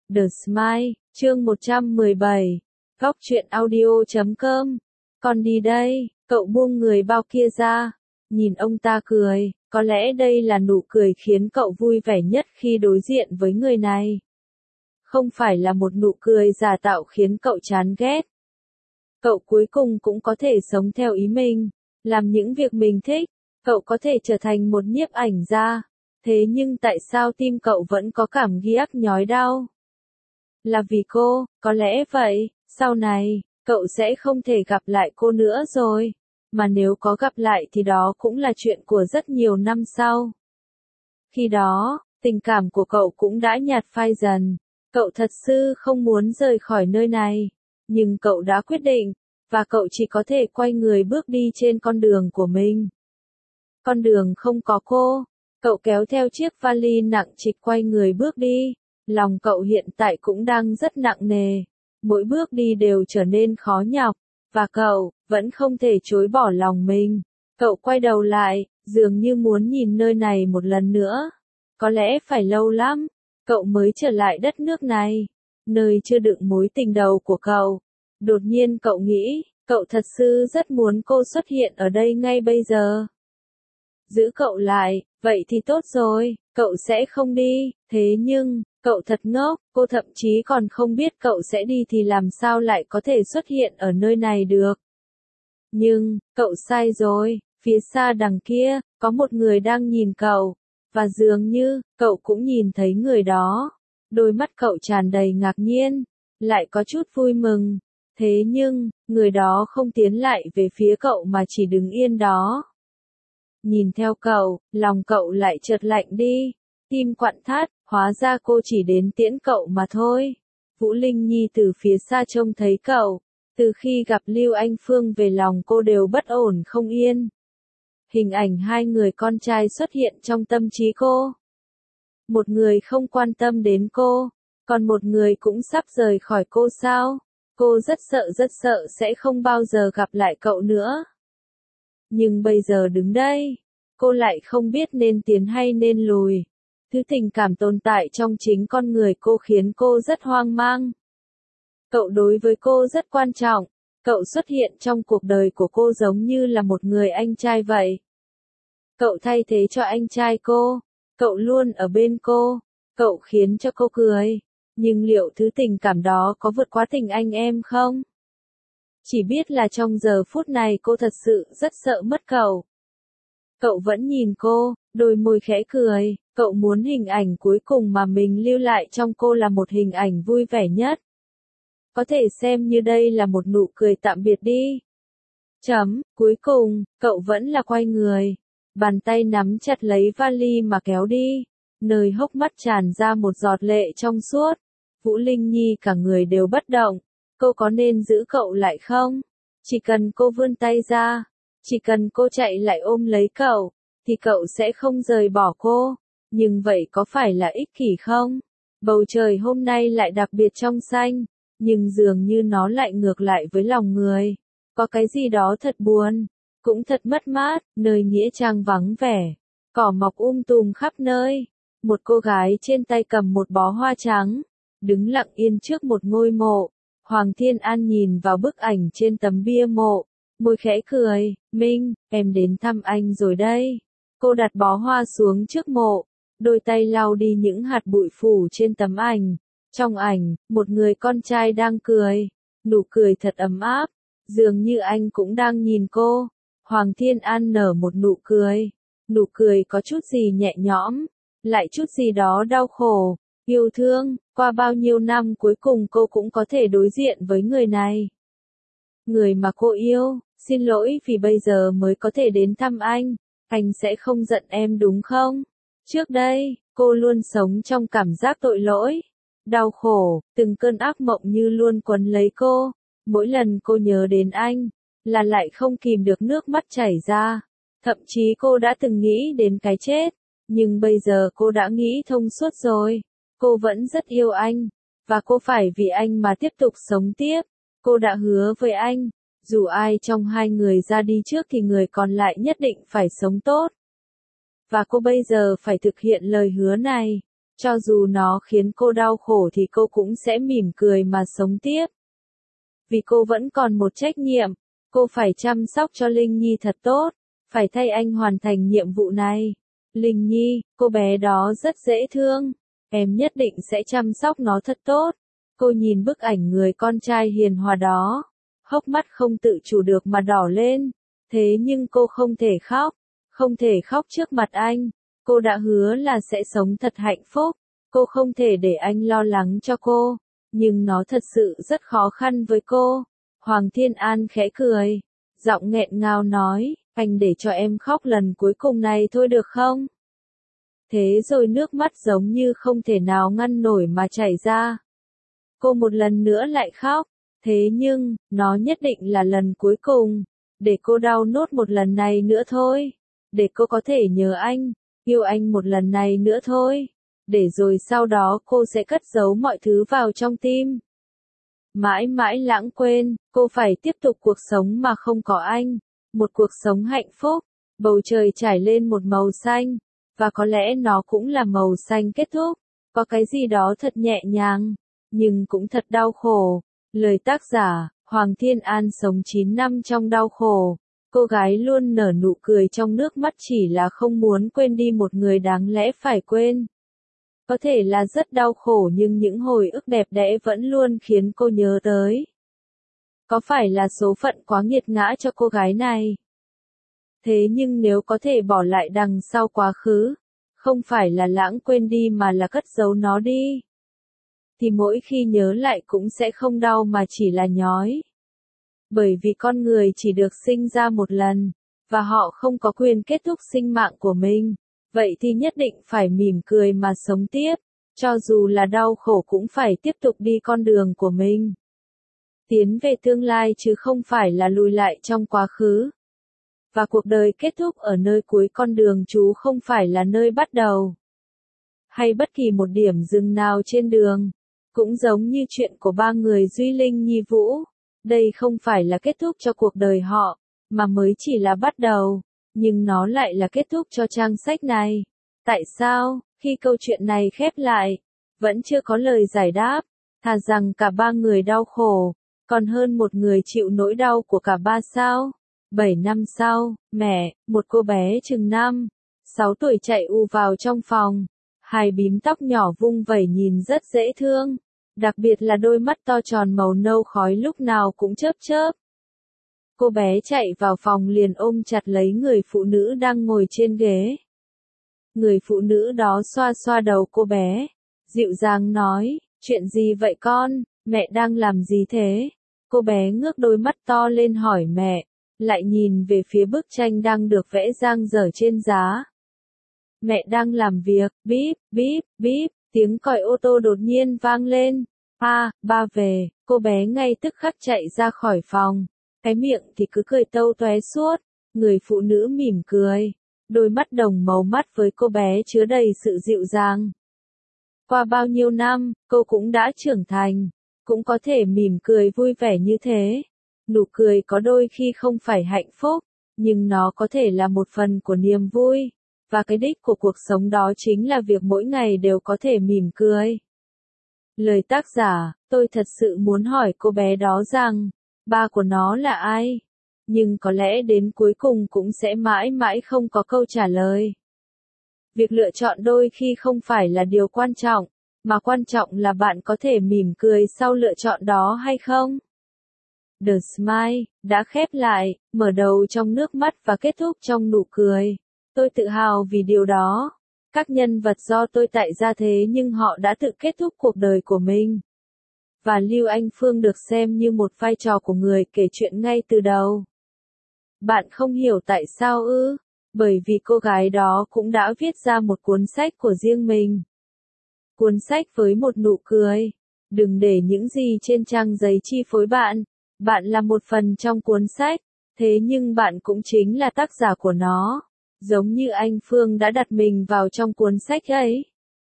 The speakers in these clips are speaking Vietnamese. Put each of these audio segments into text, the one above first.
The Smile, chương 117, Góc truyện audio.com. Con đi đây, cậu buông người bao kia ra, nhìn ông ta cười, có lẽ đây là nụ cười khiến cậu vui vẻ nhất khi đối diện với người này. Không phải là một nụ cười giả tạo khiến cậu chán ghét. Cậu cuối cùng cũng có thể sống theo ý mình, làm những việc mình thích, cậu có thể trở thành một nhiếp ảnh gia. Thế nhưng tại sao tim cậu vẫn có cảm giác nhói đau? Là vì cô, có lẽ vậy, sau này, cậu sẽ không thể gặp lại cô nữa rồi. Mà nếu có gặp lại thì đó cũng là chuyện của rất nhiều năm sau. Khi đó, tình cảm của cậu cũng đã nhạt phai dần. Cậu thật sự không muốn rời khỏi nơi này. Nhưng cậu đã quyết định, và cậu chỉ có thể quay người bước đi trên con đường của mình. Con đường không có cô. Cậu kéo theo chiếc vali nặng trịch quay người bước đi. Lòng cậu hiện tại cũng đang rất nặng nề. Mỗi bước đi đều trở nên khó nhọc. Và cậu, vẫn không thể chối bỏ lòng mình. Cậu quay đầu lại, dường như muốn nhìn nơi này một lần nữa. Có lẽ phải lâu lắm, cậu mới trở lại đất nước này. Nơi chưa đựng mối tình đầu của cậu. Đột nhiên cậu nghĩ, cậu thật sự rất muốn cô xuất hiện ở đây ngay bây giờ. Giữ cậu lại, vậy thì tốt rồi, cậu sẽ không đi, thế nhưng, cậu thật ngốc, cô thậm chí còn không biết cậu sẽ đi thì làm sao lại có thể xuất hiện ở nơi này được. Nhưng, cậu sai rồi, phía xa đằng kia, có một người đang nhìn cậu, và dường như, cậu cũng nhìn thấy người đó. Đôi mắt cậu tràn đầy ngạc nhiên, lại có chút vui mừng. Thế nhưng, người đó không tiến lại về phía cậu mà chỉ đứng yên đó. Nhìn theo cậu, lòng cậu lại chợt lạnh đi, tim quặn thắt, hóa ra cô chỉ đến tiễn cậu mà thôi. Vũ Linh Nhi từ phía xa trông thấy cậu, từ khi gặp Lưu Anh Phương về lòng cô đều bất ổn không yên. Hình ảnh hai người con trai xuất hiện trong tâm trí cô. Một người không quan tâm đến cô, còn một người cũng sắp rời khỏi cô sao? Cô rất sợ sẽ không bao giờ gặp lại cậu nữa. Nhưng bây giờ đứng đây, cô lại không biết nên tiến hay nên lùi. Thứ tình cảm tồn tại trong chính con người cô khiến cô rất hoang mang. Cậu đối với cô rất quan trọng, cậu xuất hiện trong cuộc đời của cô giống như là một người anh trai vậy. Cậu thay thế cho anh trai cô, cậu luôn ở bên cô, cậu khiến cho cô cười. Nhưng liệu thứ tình cảm đó có vượt quá tình anh em không? Chỉ biết là trong giờ phút này cô thật sự rất sợ mất cậu. Cậu vẫn nhìn cô, đôi môi khẽ cười, cậu muốn hình ảnh cuối cùng mà mình lưu lại trong cô là một hình ảnh vui vẻ nhất. Có thể xem như đây là một nụ cười tạm biệt đi. Cuối cùng, cậu vẫn là quay người. Bàn tay nắm chặt lấy vali mà kéo đi. Nơi hốc mắt tràn ra một giọt lệ trong suốt. Vũ Linh Nhi cả người đều bất động. Cô có nên giữ cậu lại không? Chỉ cần cô vươn tay ra, chỉ cần cô chạy lại ôm lấy cậu, thì cậu sẽ không rời bỏ cô. Nhưng vậy có phải là ích kỷ không? Bầu trời hôm nay lại đặc biệt trong xanh, nhưng dường như nó lại ngược lại với lòng người. Có cái gì đó thật buồn, cũng thật mất mát, nơi nghĩa trang vắng vẻ, cỏ mọc tùm khắp nơi. Một cô gái trên tay cầm một bó hoa trắng, đứng lặng yên trước một ngôi mộ. Hoàng Thiên An nhìn vào bức ảnh trên tấm bia mộ, môi khẽ cười, Minh, em đến thăm anh rồi đây. Cô đặt bó hoa xuống trước mộ, đôi tay lau đi những hạt bụi phủ trên tấm ảnh. Trong ảnh, một người con trai đang cười, nụ cười thật ấm áp, dường như anh cũng đang nhìn cô. Hoàng Thiên An nở một nụ cười có chút gì nhẹ nhõm, lại chút gì đó đau khổ, yêu thương. Qua bao nhiêu năm cuối cùng cô cũng có thể đối diện với người này. Người mà cô yêu, xin lỗi vì bây giờ mới có thể đến thăm anh sẽ không giận em đúng không? Trước đây, cô luôn sống trong cảm giác tội lỗi, đau khổ, từng cơn ác mộng như luôn quấn lấy cô. Mỗi lần cô nhớ đến anh, là lại không kìm được nước mắt chảy ra. Thậm chí cô đã từng nghĩ đến cái chết, nhưng bây giờ cô đã nghĩ thông suốt rồi. Cô vẫn rất yêu anh, và cô phải vì anh mà tiếp tục sống tiếp. Cô đã hứa với anh, dù ai trong hai người ra đi trước thì người còn lại nhất định phải sống tốt. Và cô bây giờ phải thực hiện lời hứa này. Cho dù nó khiến cô đau khổ thì cô cũng sẽ mỉm cười mà sống tiếp. Vì cô vẫn còn một trách nhiệm, cô phải chăm sóc cho Linh Nhi thật tốt, phải thay anh hoàn thành nhiệm vụ này. Linh Nhi, cô bé đó rất dễ thương, em nhất định sẽ chăm sóc nó thật tốt. Cô nhìn bức ảnh người con trai hiền hòa đó, hốc mắt không tự chủ được mà đỏ lên. Thế nhưng cô không thể khóc, không thể khóc trước mặt anh. Cô đã hứa là sẽ sống thật hạnh phúc, cô không thể để anh lo lắng cho cô, nhưng nó thật sự rất khó khăn với cô. Hoàng Thiên An khẽ cười, giọng nghẹn ngào nói, anh để cho em khóc lần cuối cùng này thôi được không? Thế rồi nước mắt giống như không thể nào ngăn nổi mà chảy ra. Cô một lần nữa lại khóc, thế nhưng, nó nhất định là lần cuối cùng, để cô đau nốt một lần này nữa thôi, để cô có thể nhớ anh, yêu anh một lần này nữa thôi, để rồi sau đó cô sẽ cất giấu mọi thứ vào trong tim. Mãi mãi lãng quên, cô phải tiếp tục cuộc sống mà không có anh, một cuộc sống hạnh phúc, bầu trời trải lên một màu xanh, và có lẽ nó cũng là màu xanh kết thúc, có cái gì đó thật nhẹ nhàng, nhưng cũng thật đau khổ. Lời tác giả, Hoàng Thiên An sống 9 năm trong đau khổ, cô gái luôn nở nụ cười trong nước mắt chỉ là không muốn quên đi một người đáng lẽ phải quên. Có thể là rất đau khổ nhưng những hồi ức đẹp đẽ vẫn luôn khiến cô nhớ tới. Có phải là số phận quá nghiệt ngã cho cô gái này? Thế nhưng nếu có thể bỏ lại đằng sau quá khứ, không phải là lãng quên đi mà là cất giấu nó đi, thì mỗi khi nhớ lại cũng sẽ không đau mà chỉ là nhói. Bởi vì con người chỉ được sinh ra một lần, và họ không có quyền kết thúc sinh mạng của mình, vậy thì nhất định phải mỉm cười mà sống tiếp, cho dù là đau khổ cũng phải tiếp tục đi con đường của mình. Tiến về tương lai chứ không phải là lùi lại trong quá khứ. Và cuộc đời kết thúc ở nơi cuối con đường chú không phải là nơi bắt đầu, hay bất kỳ một điểm dừng nào trên đường. Cũng giống như chuyện của ba người Duy Linh Nhi Vũ, đây không phải là kết thúc cho cuộc đời họ, mà mới chỉ là bắt đầu, nhưng nó lại là kết thúc cho trang sách này. Tại sao, khi câu chuyện này khép lại, vẫn chưa có lời giải đáp, thà rằng cả ba người đau khổ, còn hơn một người chịu nỗi đau của cả ba sao? 7 năm sau, mẹ, một cô bé chừng 6 tuổi chạy ù vào trong phòng. Hai bím tóc nhỏ vung vẩy nhìn rất dễ thương, đặc biệt là đôi mắt to tròn màu nâu khói lúc nào cũng chớp chớp. Cô bé chạy vào phòng liền ôm chặt lấy người phụ nữ đang ngồi trên ghế. Người phụ nữ đó xoa xoa đầu cô bé, dịu dàng nói, chuyện gì vậy con, mẹ đang làm gì thế? Cô bé ngước đôi mắt to lên hỏi mẹ, lại nhìn về phía bức tranh đang được vẽ dang dở trên giá. Mẹ đang làm việc, bíp, bíp, bíp, tiếng còi ô tô đột nhiên vang lên. Ba về, cô bé ngay tức khắc chạy ra khỏi phòng. Cái miệng thì cứ cười tâu tóe suốt. Người phụ nữ mỉm cười. Đôi mắt đồng màu mắt với cô bé chứa đầy sự dịu dàng. Qua bao nhiêu năm, cô cũng đã trưởng thành. Cũng có thể mỉm cười vui vẻ như thế. Nụ cười có đôi khi không phải hạnh phúc, nhưng nó có thể là một phần của niềm vui. Và cái đích của cuộc sống đó chính là việc mỗi ngày đều có thể mỉm cười. Lời tác giả, tôi thật sự muốn hỏi cô bé đó rằng, ba của nó là ai? Nhưng có lẽ đến cuối cùng cũng sẽ mãi mãi không có câu trả lời. Việc lựa chọn đôi khi không phải là điều quan trọng, mà quan trọng là bạn có thể mỉm cười sau lựa chọn đó hay không? The Smile, đã khép lại, mở đầu trong nước mắt và kết thúc trong nụ cười. Tôi tự hào vì điều đó. Các nhân vật do tôi tạo ra thế nhưng họ đã tự kết thúc cuộc đời của mình. Và Lưu Anh Phương được xem như một vai trò của người kể chuyện ngay từ đầu. Bạn không hiểu tại sao ư? Bởi vì cô gái đó cũng đã viết ra một cuốn sách của riêng mình. Cuốn sách với một nụ cười. Đừng để những gì trên trang giấy chi phối bạn. Bạn là một phần trong cuốn sách, thế nhưng bạn cũng chính là tác giả của nó. Giống như anh Phương đã đặt mình vào trong cuốn sách ấy.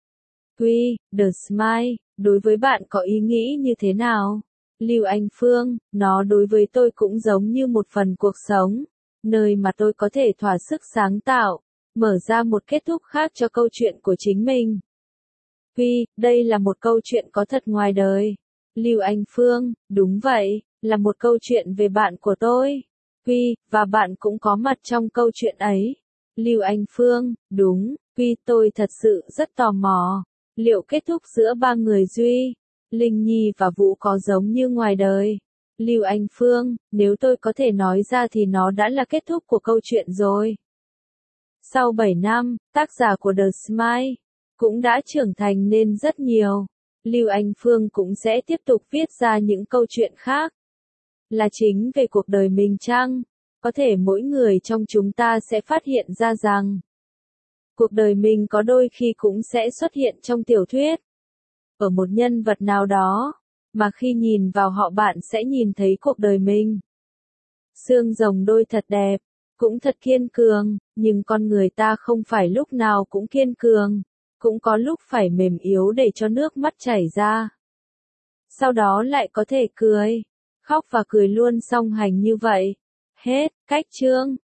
Quy, The Smile, đối với bạn có ý nghĩ như thế nào? Lưu Anh Phương, nó đối với tôi cũng giống như một phần cuộc sống, nơi mà tôi có thể thỏa sức sáng tạo, mở ra một kết thúc khác cho câu chuyện của chính mình. Quy, đây là một câu chuyện có thật ngoài đời. Lưu Anh Phương, đúng vậy, là một câu chuyện về bạn của tôi. Quy, và bạn cũng có mặt trong câu chuyện ấy. Lưu Anh Phương, đúng, Quy, tôi thật sự rất tò mò. Liệu kết thúc giữa ba người Duy, Linh Nhi và Vũ có giống như ngoài đời? Lưu Anh Phương, nếu tôi có thể nói ra thì nó đã là kết thúc của câu chuyện rồi. Sau 7 năm, tác giả của The Smile cũng đã trưởng thành nên rất nhiều. Lưu Anh Phương cũng sẽ tiếp tục viết ra những câu chuyện khác. Là chính về cuộc đời mình chăng? Có thể mỗi người trong chúng ta sẽ phát hiện ra rằng cuộc đời mình có đôi khi cũng sẽ xuất hiện trong tiểu thuyết. Ở một nhân vật nào đó, mà khi nhìn vào họ bạn sẽ nhìn thấy cuộc đời mình. Xương rồng đôi thật đẹp, cũng thật kiên cường, nhưng con người ta không phải lúc nào cũng kiên cường, cũng có lúc phải mềm yếu để cho nước mắt chảy ra. Sau đó lại có thể cười, khóc và cười luôn song hành như vậy. Hết, cách chương.